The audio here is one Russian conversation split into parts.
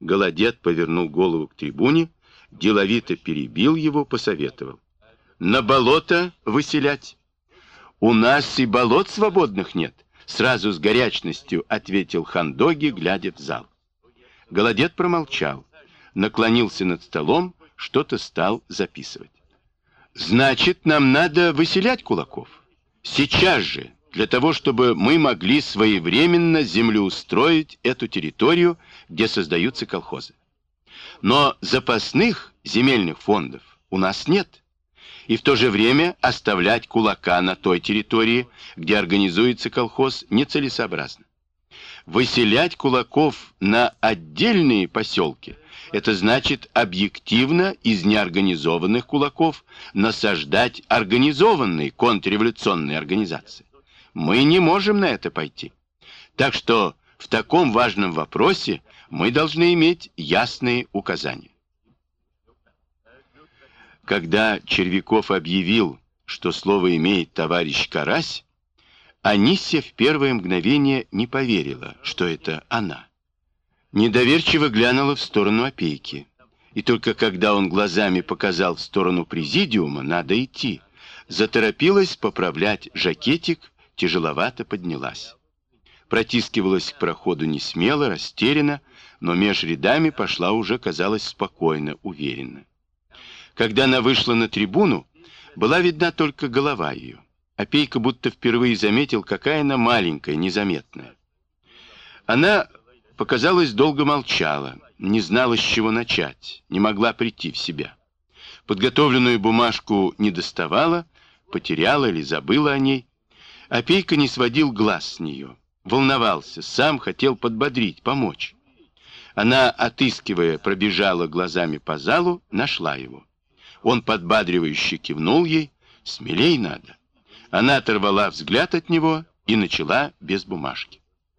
Голодет повернул голову к трибуне, деловито перебил его, посоветовал. На болото выселять. У нас и болот свободных нет, сразу с горячностью ответил Хандоги, глядя в зал. Голодет промолчал, наклонился над столом, что-то стал записывать. Значит, нам надо выселять кулаков. Сейчас же, для того, чтобы мы могли своевременно землеустроить эту территорию, где создаются колхозы. Но запасных земельных фондов у нас нет. И в то же время оставлять кулака на той территории, где организуется колхоз, нецелесообразно. Выселять кулаков на отдельные поселки – это значит объективно из неорганизованных кулаков насаждать организованные контрреволюционные организации. Мы не можем на это пойти. Так что в таком важном вопросе мы должны иметь ясные указания. Когда Червяков объявил, что слово имеет товарищ Карась, Анисья в первое мгновение не поверила, что это она. Недоверчиво глянула в сторону Опейки. И только когда он глазами показал в сторону президиума, надо идти, заторопилась поправлять жакетик, тяжеловато поднялась. Протискивалась к проходу не смело, растерянно, но меж рядами пошла уже, казалось, спокойно, уверенно. Когда она вышла на трибуну, была видна только голова ее. Опейка будто впервые заметил, какая она маленькая, незаметная. Она, показалось, долго молчала, не знала, с чего начать, не могла прийти в себя. Подготовленную бумажку не доставала, потеряла или забыла о ней. Опейка не сводил глаз с нее, волновался, сам хотел подбодрить, помочь. Она, отыскивая, пробежала глазами по залу, нашла его. Он подбадривающе кивнул ей, смелей надо. Она оторвала взгляд от него и начала без бумажки.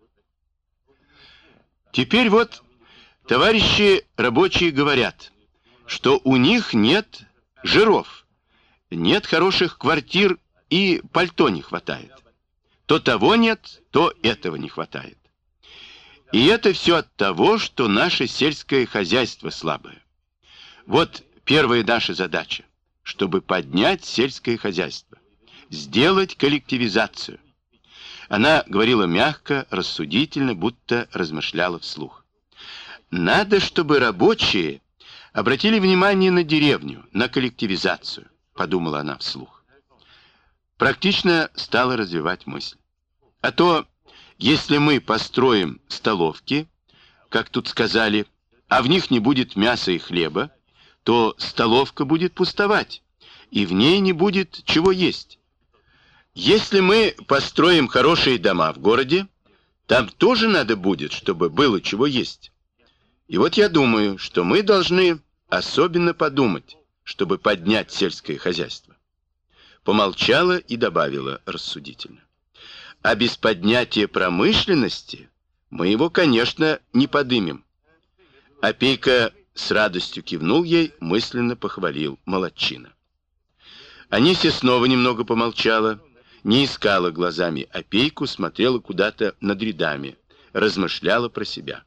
Теперь вот товарищи рабочие говорят, что у них нет жиров, нет хороших квартир и пальто не хватает. То того нет, то этого не хватает. И это все от того, что наше сельское хозяйство слабое. Вот первая наша задача, чтобы поднять сельское хозяйство, сделать коллективизацию. Она говорила мягко, рассудительно, будто размышляла вслух. Надо, чтобы рабочие обратили внимание на деревню, на коллективизацию, подумала она вслух. Практично стала развивать мысль. А то, если мы построим столовки, как тут сказали, а в них не будет мяса и хлеба, то столовка будет пустовать, и в ней не будет чего есть. Если мы построим хорошие дома в городе, там тоже надо будет, чтобы было чего есть. И вот я думаю, что мы должны особенно подумать, чтобы поднять сельское хозяйство. Помолчала и добавила рассудительно. А без поднятия промышленности мы его, конечно, не подымем. Опейка с радостью кивнул ей, мысленно похвалил. Молодчина. Анисья снова немного помолчала, не искала глазами Опейку, смотрела куда-то над рядами, размышляла про себя.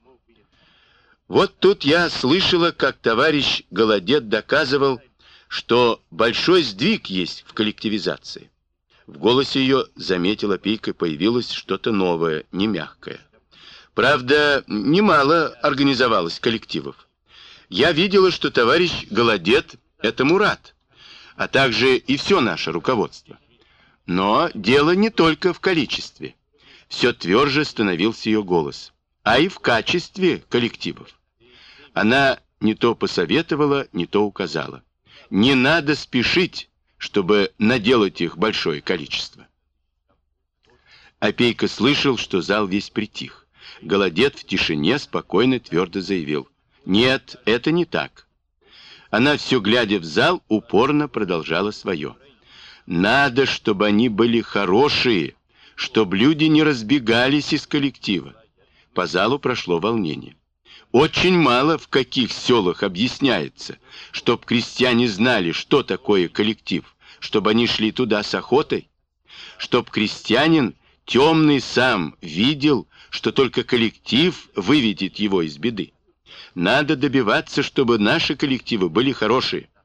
Вот тут я слышала, как товарищ Голодет доказывал, что большой сдвиг есть в коллективизации. В голосе ее, заметила Опейка, появилось что-то новое, не мягкое. Правда, немало организовалось коллективов. Я видела, что товарищ Голодет этому рад, а также и все наше руководство. Но дело не только в количестве. Все тверже становился ее голос, а и в качестве коллективов. Она не то посоветовала, не то указала. Не надо спешить, чтобы наделать их большое количество. Опейка слышал, что зал весь притих. Голодет в тишине спокойно, твердо заявил. Нет, это не так. Она, все глядя в зал, упорно продолжала свое. Надо, чтобы они были хорошие, чтобы люди не разбегались из коллектива. По залу прошло волнение. Очень мало в каких селах объясняется, чтоб крестьяне знали, что такое коллектив, чтобы они шли туда с охотой, чтоб крестьянин темный сам видел, что только коллектив выведет его из беды. Надо добиваться, чтобы наши коллективы были хорошие.